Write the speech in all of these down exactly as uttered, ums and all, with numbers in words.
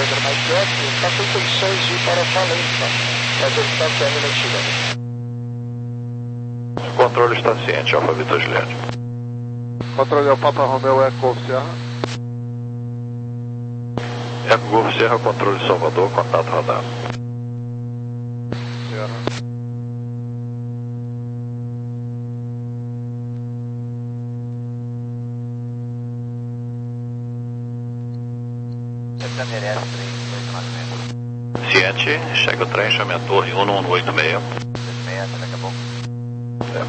Pedro mais quieto, está com condições de ir para a falência, mas ele está sendo metido. Controle está ciente, Alfa Vitor Juliette. Controle é o Papa Romeo Eco Golf Sierra. Eco Golf Sierra, controle Salvador, contato radar. Sierra. Merece três dois nove seis. Ciente, chega o trem, chame a torre um um oito seis. oito seis, daqui a pouco. É.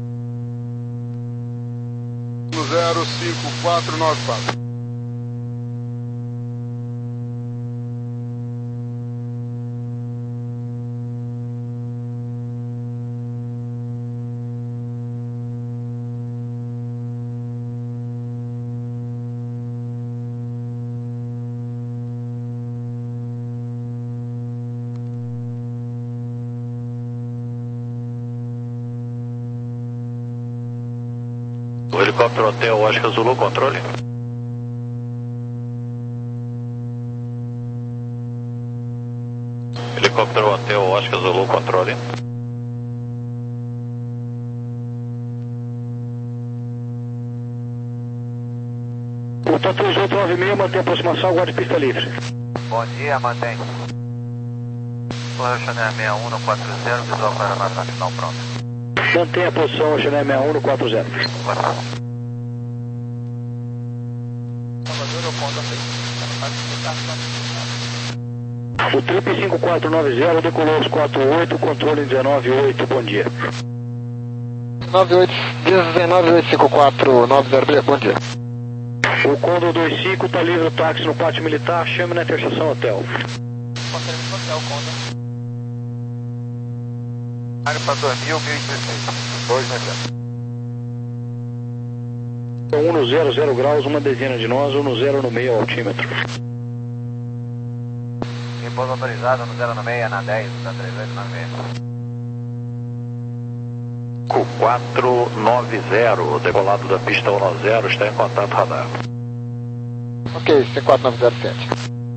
zero cinco quatro nove quatro. O helicóptero Hotel Oscar Zulu, controle. Helicóptero Hotel Oscar Zulu, controle. Portanto, três oito nove seis, mantém a aproximação, aguarde pista livre. Bom dia, mantém. Plano Chanel seis um no quatro zero, visual para a massa final pronto. Mantém a posição, Chanel seis um no quatro zero. O Trip cinco quatro nove zero decolou aos quatro oito, controle dezenove oito, bom dia. nove oito oito cinco quatro nove zero, bom dia. O Condor dois cinco está livre o táxi no pátio militar, chame na interseção hotel. Conferência hotel, Condor. Área para dois mil, mil e dezesseis. dois um no zero, zero graus, uma dezena de nós, um no zero no meio altímetro. Repouso autorizado no zero no meio, na dez, da três oito nove seis. quatro nove zero, decolado da pista um zero, está em contato radar. Ok, C quatro nove zero sete.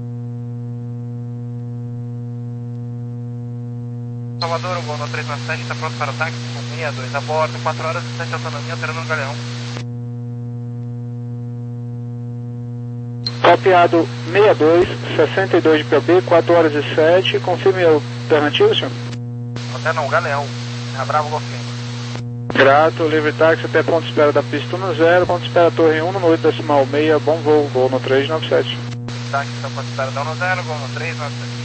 Salvador, o Golden três nove sete está pronto para o táxi com sessenta e dois a bordo, quatro horas e sete autonomia, operando no Galeão. Copiado sessenta e dois, sessenta e dois de P O B, quatro horas e sete, confirme a alternativa, senhor? Até não, Galeão, é Bravo Golfinho. Grato, livre táxi até ponto de espera da pista um zero, ponto de espera torre um no oito decimal seis, bom voo, voo no três nove sete. Táxi está ponto de espera da um zero, voo no três nove sete.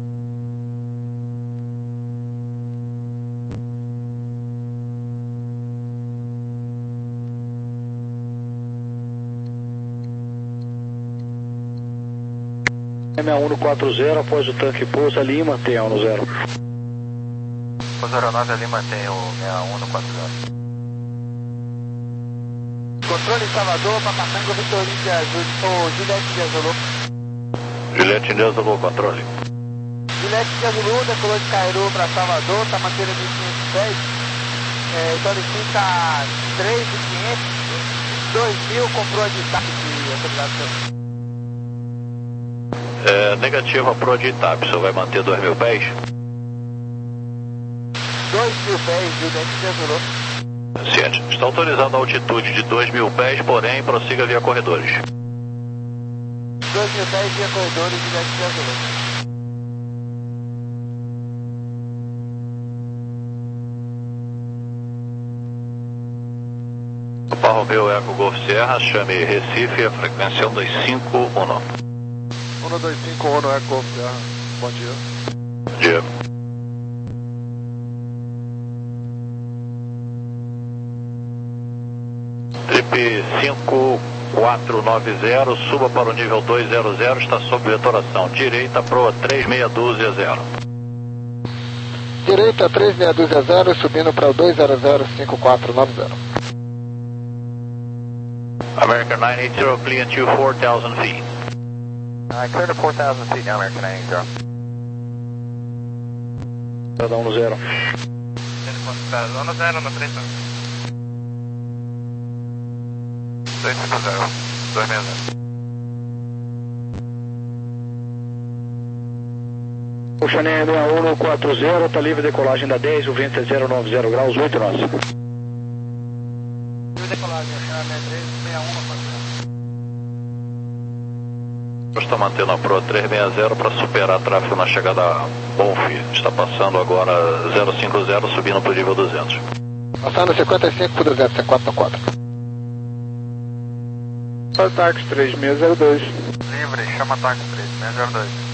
seis um no quatro zero, após o tanque pousa, Lima, tem um no zero. O zero nove ali mantém o sessenta e um no quatro zero. Controle Salvador, Papatango, Vitor India, Juliette de Azulu. Juliette de Azulu, controle. Juliette de Azulu, decolou de Cairu para Salvador, está mantendo mil quinhentos e dez. É, então ele fica três mil e quinhentos, dois mil, comprou a destaque de autorização. É, negativa pro de Itap, o senhor vai manter dois mil pés? dois mil pés, Juliette de Azulu. Ciente. Está autorizado a altitude de dois mil pés, porém prossiga via corredores. dois mil pés via corredores, Juliette de Azulu. Papa Romeo Eco Golf Sierra, chame Recife, a frequência um dois cinco um. um dois cinco um Eco Golf Sierra, bom dia. Bom dia. Trip cinco quatro nove zero, suba para o nível dois zero zero, está sob vetoração. Direita, proa três meia dúzia zero. Direita três meia dúzia zero, subindo para o dois zero zero cinco quatro nove zero. American nove oito zero, clear to four thousand feet. Uh, clear to four thousand feet now, American nove oito zero. Para dar um no zero. Telefone para zona zero no três nove. dois cinco zero, dois seis zero. Ocean Air seis um quatro zero, está livre decolagem da dez, o vento é zero nove zero graus, oito nós. Livre decolagem, Ocean Air três seis um quatro zero. Está mantendo a proa três seis zero para superar tráfego na chegada a Bonfi. Está passando agora zero cinco zero, subindo para o nível duzentos. Passando cinquenta e cinco por duzentos, C quatro quatro. Táxi três seis zero dois. Livre, chama táxi três seis zero dois.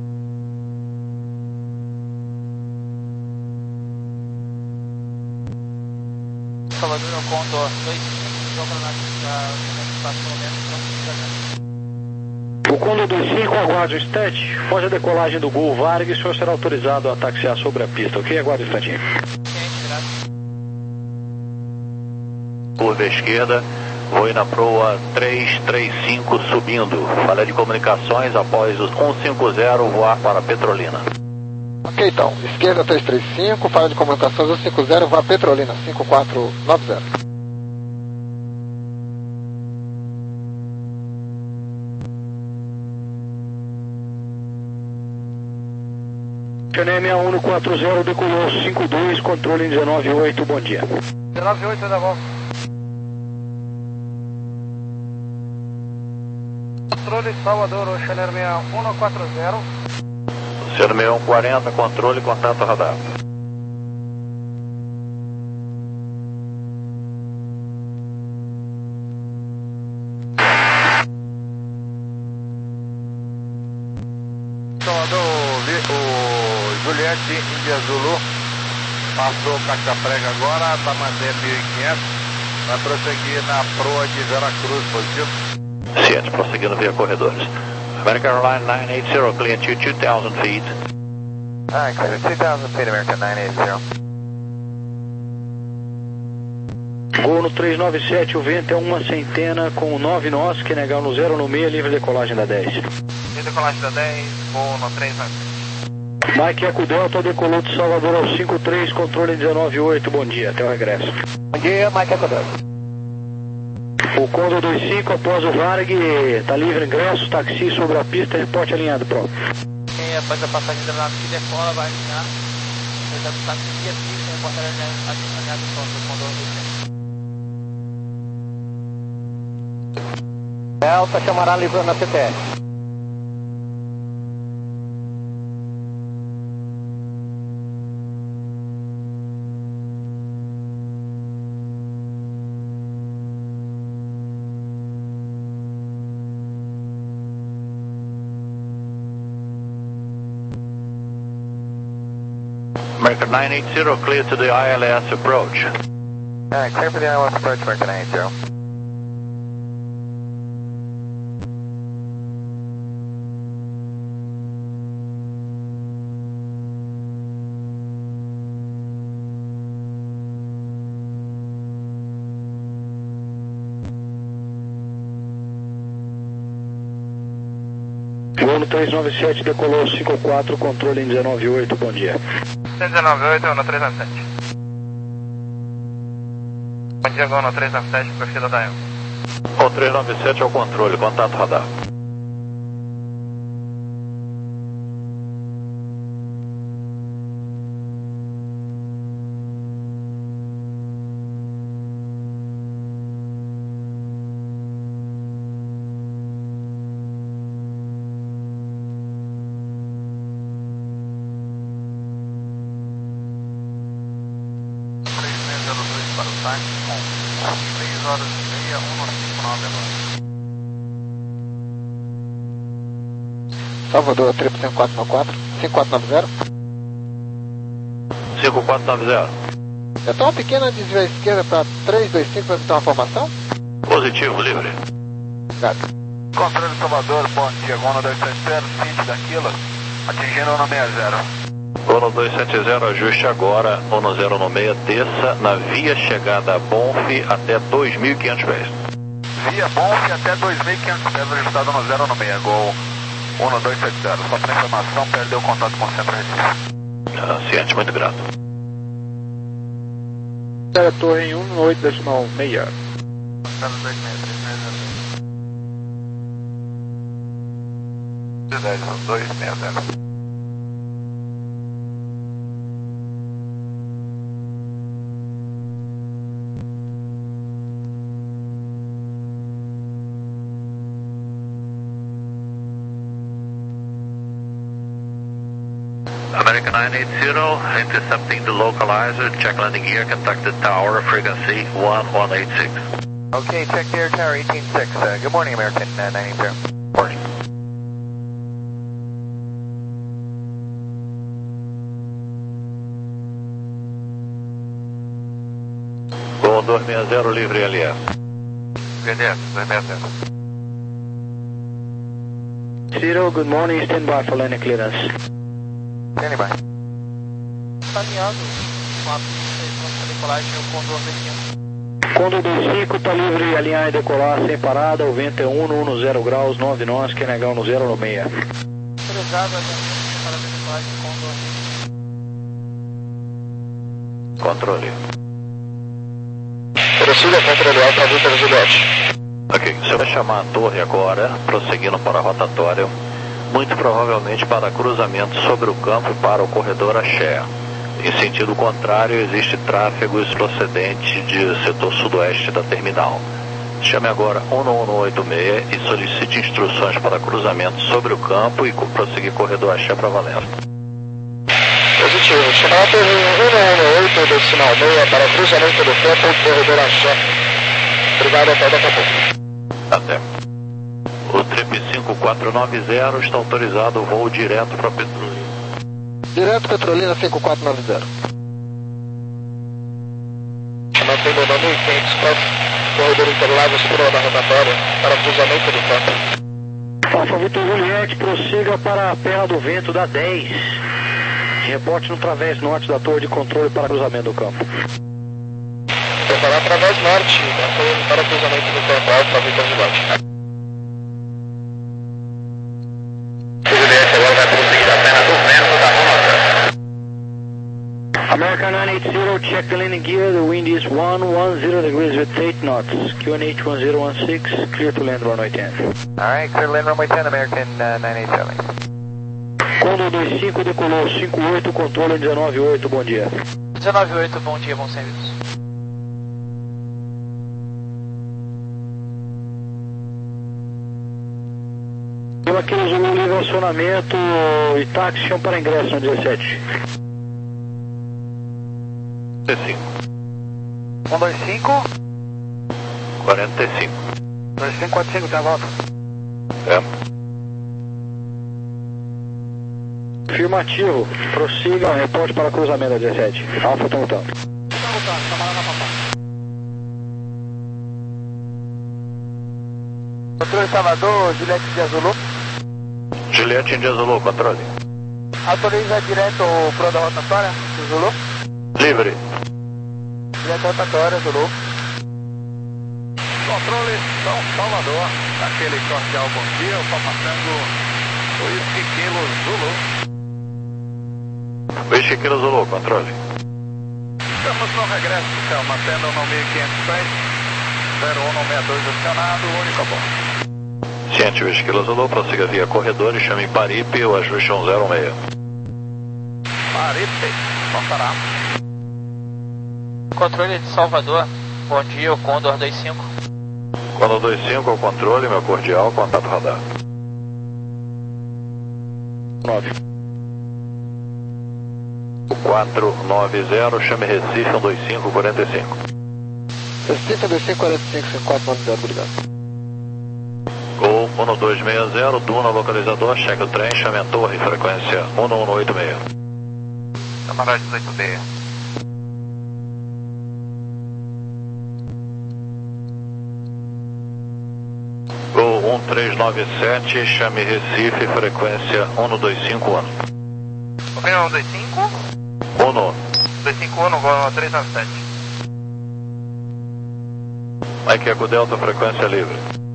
Salvador, eu conto dois cinco, joga na estação mesmo, O Condor dois cinco, aguarde o instante, foge a decolagem do Gol Vargas, o senhor será autorizado a taxiar sobre a pista, ok? Aguarde um instantinho. Curva esquerda, vou na proa três três cinco subindo. Falha de comunicações após o cento e cinquenta voar para Petrolina. Ok, então, esquerda três três cinco, falha de comunicações cento e cinquenta, vá Petrolina, cinco quatro nove zero. Ocean Air seis um quatro zero, decolou cinco dois, controle em dezenove oito, bom dia. dezenove oito, da volta. Controle Salvador, Ocean Air seis um quatro zero. Oceano seis um quarenta, controle, contato radar. Salvador, o Juliette India Zulu passou caixa prega agora, está mantendo mil e quinhentos, vai prosseguir na proa de Veracruz, positivo. Ciente, prosseguindo via corredores. American Airlines nove oito zero, clear to two thousand feet. Ah, clear two thousand feet, American nove oito zero. Gol no três nove sete, o vento é uma centena com nove nós, que negar no zero no meio, livre decolagem da dez. Livre decolagem da dez, gol no três nove sete. Mike Eco Delta decolou de Salvador ao cinco três, controle em dezenove oito, bom dia, até o regresso. Bom dia, Mike Eco Delta. O Condor dois cinco, após o Varg, está livre ingresso, taxi sobre a pista, reporte alinhado, pronto. Quem após a passagem da nave que decola vai alinhar, ele deve estar aqui a pista, reporte alinhado, pronto, o Condor dois cinco. Delta chamará livre na C T S. American nove oito zero, clear to the I L S approach. Ah, clear for the I L S approach, American nove oito zero. Gol no três nove sete, decolou cinco quatro, controle em dezenove oito, bom dia. dezenove oito no três nove sete. Bom dia, gol no três nove sete, perfil da Dial. O três nove sete é o controle, contato radar. Para o táxi com três horas e meia, um cinco nove agora. Salvador, trip cinco quatro nove quatro, cinco quatro nove zero. cinco quatro nove zero. É só uma pequena desvio à esquerda para três dois cinco para evitar uma formação? Positivo, livre. Obrigado. Controle Salvador, bom dia, gol no dois sete zero, City da Quila, atingindo o no sessenta. Ono dois sete zero, ajuste agora, Ono zero no seis, desça na via chegada a Bonfi até dois mil e quinhentos pés. Via Bonfi até dois mil e quinhentos pés, ajustado no zero no seis, gol um dois sete zero. Só para informação, perdeu contato com o centro Recife. Ah, ciente, muito grato. Terra Torre em um oito decimal seis. zero dois seis três seis zero. dois seis zero. American nine eighty, intercepting the localizer, check landing gear, contact the tower, frequency one one eight six. Okay, check here, tower eighteen six. Uh, good morning, American uh, nine eighty. Morning. Gol dois seis zero, livre L S. Beleza, dois seis zero. Zero, good morning, stand by for landing clearance. Standing by. Está alinhado com a decolagem o Condor dois cinco. Condor dois cinco está livre, alinhar e decolar sem parada, o vento é um no zero graus, nove nós, que é negar no zero no meia. Autorizado a para a decolagem Condor. Controle. Prossiga, controle alta, Vitor Juliette. Ok, você vai chamar a torre agora, prosseguindo para a rotatória, muito provavelmente para cruzamento sobre o campo para o corredor Axé. Em sentido contrário, existe tráfegos procedentes de setor sudoeste da terminal. Chame agora um um oito seis e solicite instruções para cruzamento sobre o campo e prosseguir corredor Axé para Valença. Positivo, chamar a torre um um oito decimal seis para cruzamento do campo e corredor Axé. Obrigado, até daqui a pouco. Até. O Trip cinco quatro nove zero está autorizado o voo direto para Petrolina. Direto Petrolina cinco quatro nove zero. Mantendo o nome mil e quinhentos para corredor Interlagos, curva da rotatória, para cruzamento do campo. Alfa Vitor Juliette, prossiga para a perna do vento da dez. Reporte no través norte da torre de controle para cruzamento do campo. Preparar através norte, para cruzamento do campo, Alfa Vitor Juliette. Juliette agora vai prosseguir a perna do vento da rota. American nine eighty, check the landing gear, the wind is one one zero degrees with eight knots. Q N H one zero one six, clear to land runway ten. Alright, clear to land runway ten, American uh, nine eighty-seven. Condor dois cinco decolou cinco oito, controle dezenove oito, bom dia. dezenove oito, bom dia, bons serviços. Pelo aquele Zulu livre acionamento e táxi chão para ingresso no dezessete. T cinco. um dois cinco, quarenta e cinco. dois cinco quatro cinco, tem a volta. É. Afirmativo, prossiga, reporte para cruzamento da dezessete. Alfa tá voltando. Está voltando, está malando a papai. Controle Salvador, Juliette de Azulu. Juliette India Zulu, controle. Autoriza direto o pro da rotatória, Zulu. Livre. Direto rotatória, Zulu. Controle São Salvador, aquele cordial bom dia, o Papatango, Whisky Kilo Zulu. Whisky Kilo Zulu, controle. Estamos no regresso, céu, mantendo no mil e quinhentos pés, zero um seis dois acionado, único a bom. Ciente, Whisky Kilo Zulu, prossiga via corredor e chame Paripe ou ajuste um zero seis. Paripe, passará. Controle de Salvador, bom dia, o Condor dois cinco. Condor dois cinco, ao controle, meu cordial, contato radar. nove. quatro nove zero, chame Recife um dois cinco quarenta e cinco. Recife um dois cinco quarenta e cinco, cinco quatro nove zero, obrigado. Gol um dois seis zero, Duna localizador, cheque o trem, chame a torre, frequência um um oito seis. Camarote dezoito B. Gol um três nove sete, chame Recife, frequência um dois cinco um. Ok, um dois cinco? um dois cinco um, Gol três nove sete. Mike Eco Delta, frequência livre.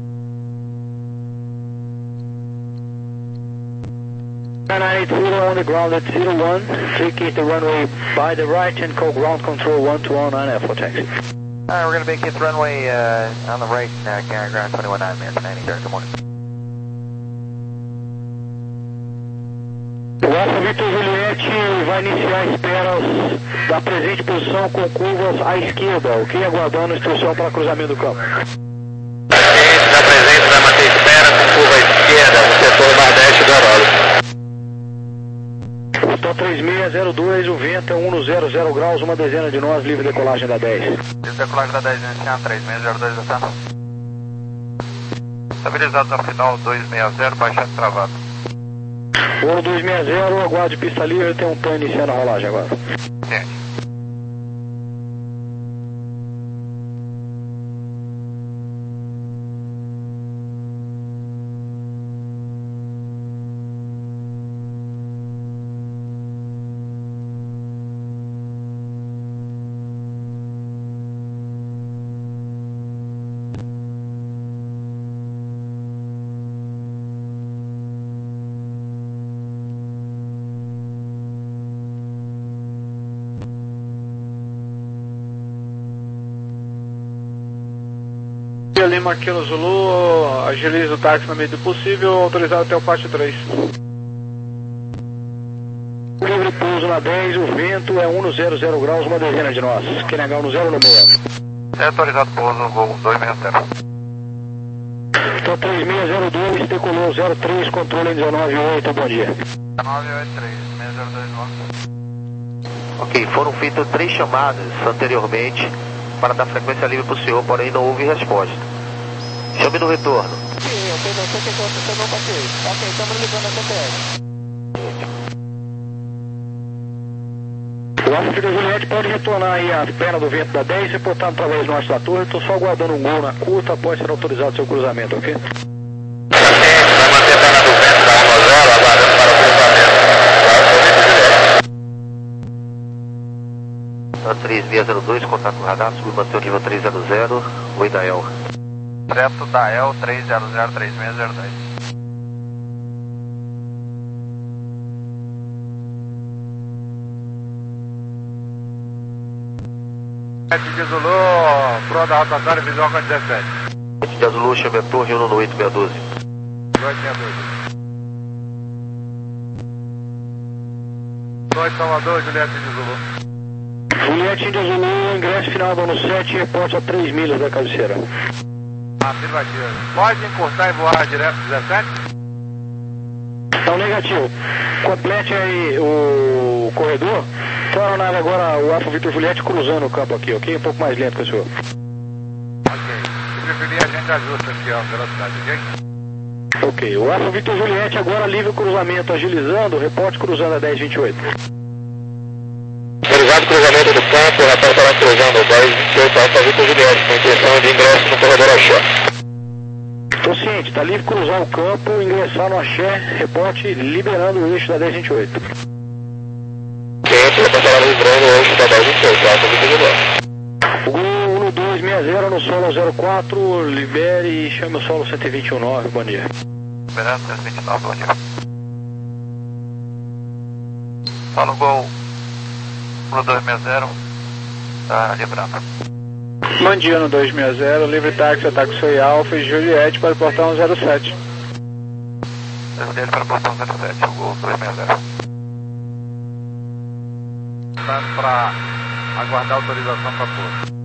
nine eighty on the ground at zero one, vacate the runway by the right and call ground control one two one nine F for taxi. Alright, we're going to vacate the runway uh, on the right, uh, carrying ground twenty-one nine, American nine eighty, good morning. O Alfa Vitor Juliette vai iniciar as esperas da presente posição com curvas à esquerda, ok? Aguardando instrução para cruzamento do campo. Ciente da presente vai manter espera com curva à esquerda no setor nordeste do aeródromo. O três seis zero dois, o vento é um zero zero graus, uma dezena de nós, livre decolagem da dez. Livre decolagem da dez, iniciar três seis zero dois, tá? Estabilizados ao final dois seis zero, baixado travado. Voo dois seis zero, aguarde pista livre, tem um plano iniciando a rolagem agora. Sim. Lima Kilo Zulu, agiliza o táxi na medida do possível, autorizado até o pátio três. Livre pouso na dez, o vento é um zero zero graus, uma dezena de nós. Q N H no zero no meio. É autorizado pouso, voo dois seis zero. Então três seis zero dois, decolou zero três, controle dezenove oito, bom dia. nove oito três, seis zero dois nove. Ok, foram feitas três chamadas anteriormente para dar frequência livre para o senhor, porém não houve resposta. Chame no retorno. Sim, ok, não sei o que aconteceu, não passei. Ok, estamos ligando a C P S. O Alfa Victor Juliette pode retornar aí a perna do vento da dez, reportando através do norte da torre. Estou só aguardando um gol na curta após ser autorizado seu cruzamento, ok? Vai manter a perna do vento da um zero, aguardando para o cruzamento. três seis zero dois, contato com o radar, submanter o nível três zero zero, oi Dael. Direto da E L três zero zero três seis zero dois. sete de Zulu, proa da rotatória, visual com dezessete. sete de Zulu, chame a torre um no oito seis um dois. oito seis dois. dois Salvador, Juliette de Zulu. Juliette de Zulu, ingresso final do ano sete, reporte a três milhas da cabeceira. Afirmativo. Pode encurtar e voar direto dezessete? Então, negativo. Complete aí o corredor. Então, a aeronave agora, o Alfa Victor Juliette cruzando o campo aqui, ok? Um pouco mais lento que o senhor. Ok. Se preferir, a gente ajusta aqui ó, a velocidade, ok? Ok. O Alfa Victor Juliette agora livre o cruzamento, agilizando, reporte cruzando a dez vinte e oito. Autorizado cruzamento do campo, o rapaz estará cruzando dez vinte e oito Alfa Victor Juliette, com intenção de ingresso no corredor Axé. Estou ciente, está livre cruzar o campo, ingressar no Axé, reporte liberando o eixo da dez vinte e oito. Ciente, vai passar livrando o eixo da dez vinte e oito, Alfa Victor Juliette. O Gol um dois seis zero no solo zero quatro, libere e chame o solo cento e vinte e nove, bom dia. Esperando cento e vinte e nove, bom dia. Solo Gol um dois seis zero, está livrando. Bom dia no dois seis zero, livre táxi, ataque foi Alfa e Juliette para o portão zero sete. Devo dele para o portão zero sete, o Gol dois seis zero. Estamos para aguardar autorização para pouso.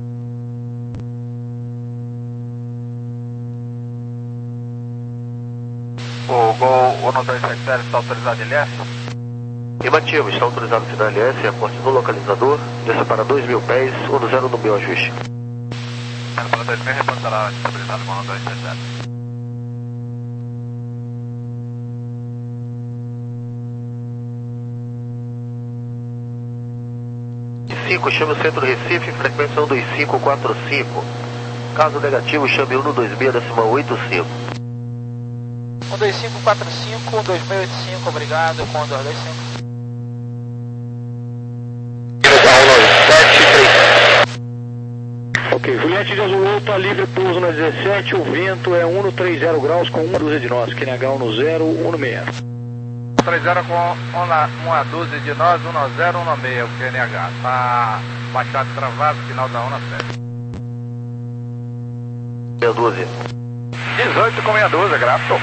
O Gol um dois seis zero está autorizado em L S? Negativo, está autorizado o final L S, aporte no localizador, desça para dois mil pés, um zero no meu ajuste. Para dois mil, reportará estabilizado com um dois seis zero. cinco, chame o centro Recife, frequência um dois cinco quatro cinco. Caso negativo, chame um dois seis, decimal oito cinco. um dois cinco quatro cinco, um dois seis oito cinco, obrigado, Condor dois cinco. Ok, Juliette de Azul está livre, pouso na dezessete, o vento é um no trinta graus com uma dúzia de nós, Q N H um no zero, um no meio. três zero com uma, uma dúzia de nós, um no zero, um no meio, o Q N H. Está baixado travado, final da um no sete. Meia dúzia. dezoito com meia dúzia, grato.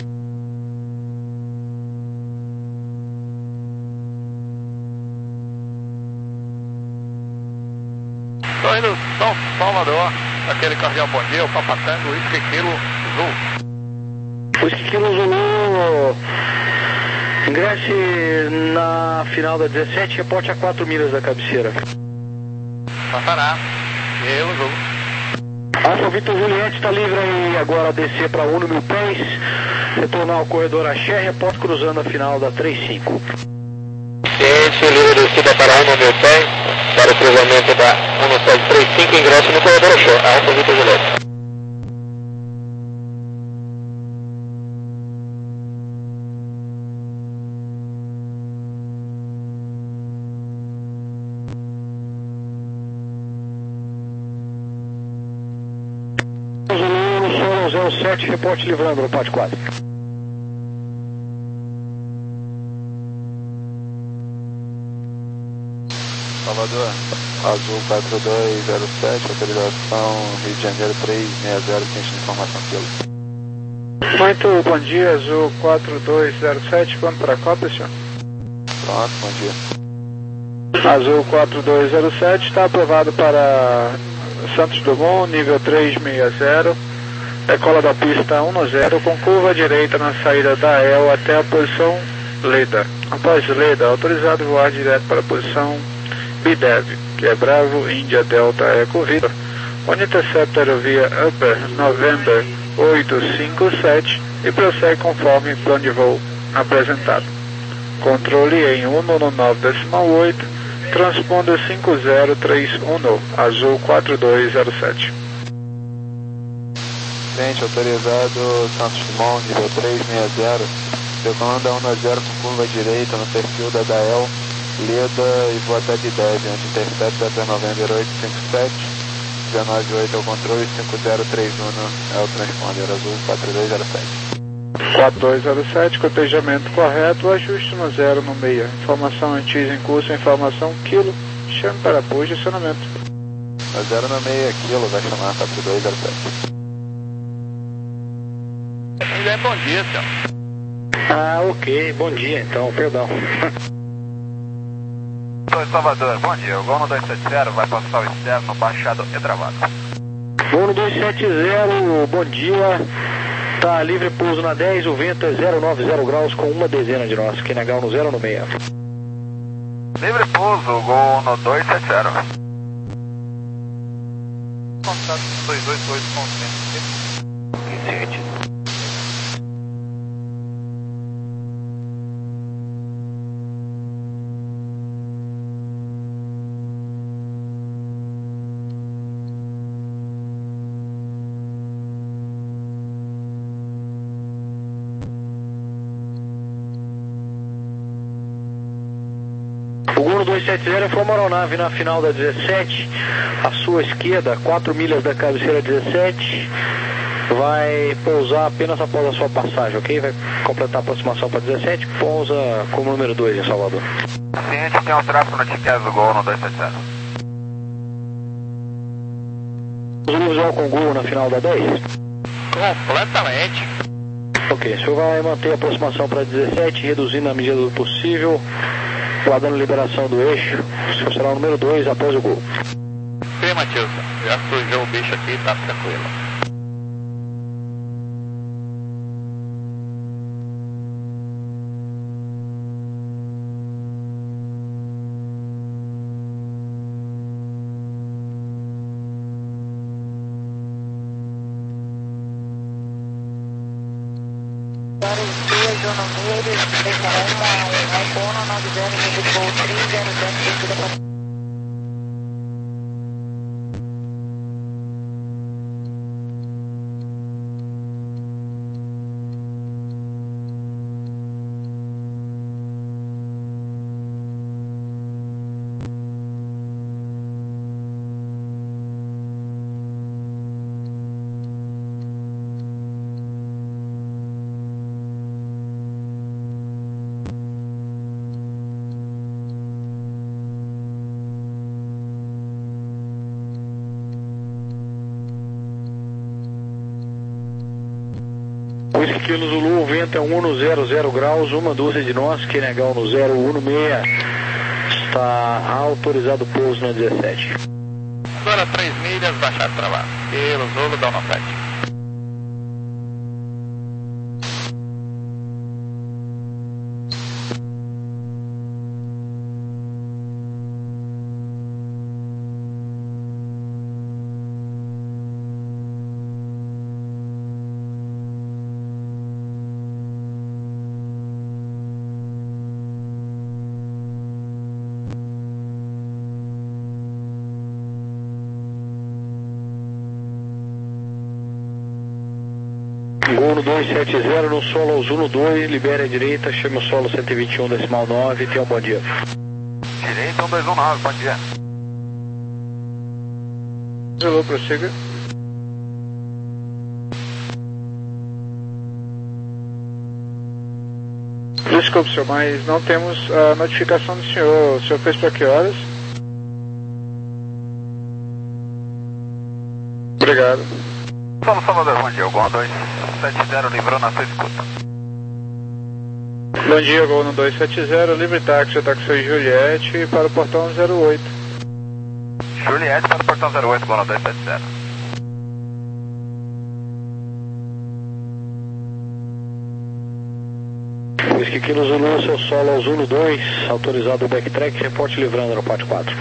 Estou indo São Salvador, aquele cardeal bom dia, o Papatango, Whisky Kilo Zulu. Whisky Kilo Zulu, Ingresse na final da dezessete, reporte a quatro milhas da cabeceira. Passará. Eu, jogo. Alfa Vitor Juliette está livre aí agora a descer para Uno mil pés, retornar ao corredor Axé, reporte cruzando a final da trinta e cinco. Ciente, livre descida para Uno mil pés, para o cruzamento da Uno sete três cinco, ingresso no corredor Axé, Alfa Vitor Juliette. zero sete, reporte livrando no pátio quatro. Salvador, Azul quatro dois zero sete, autorização Rio de Janeiro três seis zero, ciente de informação pelo. Muito bom dia, Azul quatro dois zero sete, vamos para qual, senhor? Pronto, bom dia. Azul quatro dois zero sete está aprovado para Santos Dumont, nível três seis zero. Decola da pista um zero com curva direita na saída da E L até a posição Leda. Após Leda, autorizado voar direto para a posição B D E V, que é Bravo Índia Delta Eco Victor, onde intercepta a aerovia Upper November oito cinco sete e prossegue conforme plano de voo apresentado. Controle em um no nove decimal oito, transponder cinco zero três um, Azul quatro dois zero sete. Ciente, autorizado Santos Dumont, nível três seis zero, decolando a um zero com curva direita no perfil da D A E L, Leda e voa até B D E V, onde intercepta até November oito cinco sete, dezenove oito é o controle, cinco zero três um é o transponder, Azul quatro dois zero sete. quatro dois zero sete, cotejamento correto, ajuste no zero no meia. Informação antes em curso, informação quilo, chame para posicionamento. No zero no meia, quilo, vai chamar quatro dois zero sete. É bom dia, senhor. Ah, ok, bom dia então, perdão. Oi, Salvador, bom dia. O Gol dois sete zero vai passar o externo baixado e travado. Gol dois sete zero, bom dia. Tá livre pouso na dez, o vento é zero nove zero graus com uma dezena de nós, que negar no zero no meia. Livre pouso, Gol no dois sete zero. Contato dois dois oito com cento. O Gol dois sete zero informa a aeronave na final da dezessete, à sua esquerda, quatro milhas da cabeceira dezessete, vai pousar apenas após a sua passagem, ok? Vai completar a aproximação para dezessete, pousa como número dois em Salvador. Ciente, tem um tráfego no ticket do Gol no dois sete zero. Zulu visual com Gol na final da dez? Completamente. Ok, o senhor vai manter a aproximação para dezessete, reduzindo na medida do possível, guardando liberação do eixo, o senhor será o número dois após o Gol. Afirmativo, já sujou o bicho aqui, tá tranquilo. Kilo Zulu, o vento é um no zero zero graus, uma dúzia de nós, que negar no zero um no meia, está autorizado o pouso na dezessete. Agora três milhas, baixar travado. Pelo Zulu, dá uma sete. Gol dois sete zero no solo ao Zulu dois, libere a direita, chame o solo cento e vinte e um decimal nove, tenha um bom dia. Direita um dois um nove, bom dia. Zulu, prossiga. Desculpe, senhor, mas não temos a notificação do senhor. O senhor fez para que horas? Obrigado. Solo Salvador, bom dia. O Gol dois sete zero livrou na sua escuta. Bom dia, Gol no dois sete zero, livre táxi, táxi Juliette para o portão zero oito. Juliette para o portão zero oito, Gol no dois sete zero. Whisky Kilo Zulu, seu solo ao Zulu dois, autorizado o backtrack, reporte livrando no quatro quatro.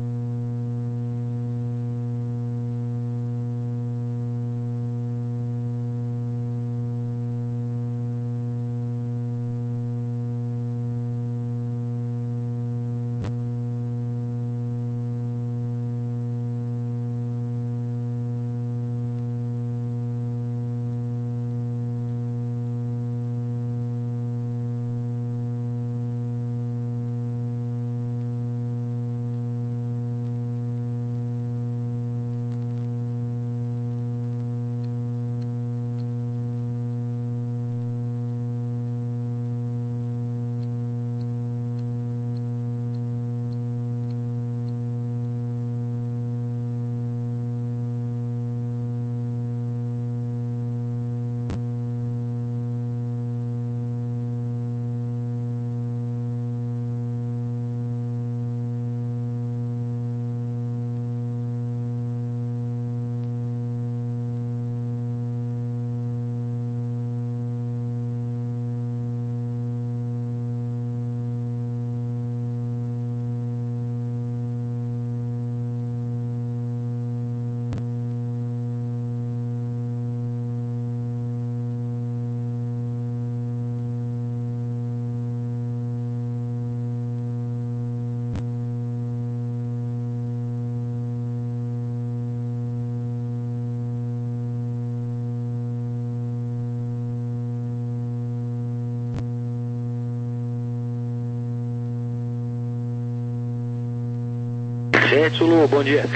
Gente, Zulu, bom dia.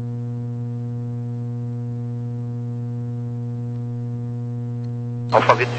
Alfabeto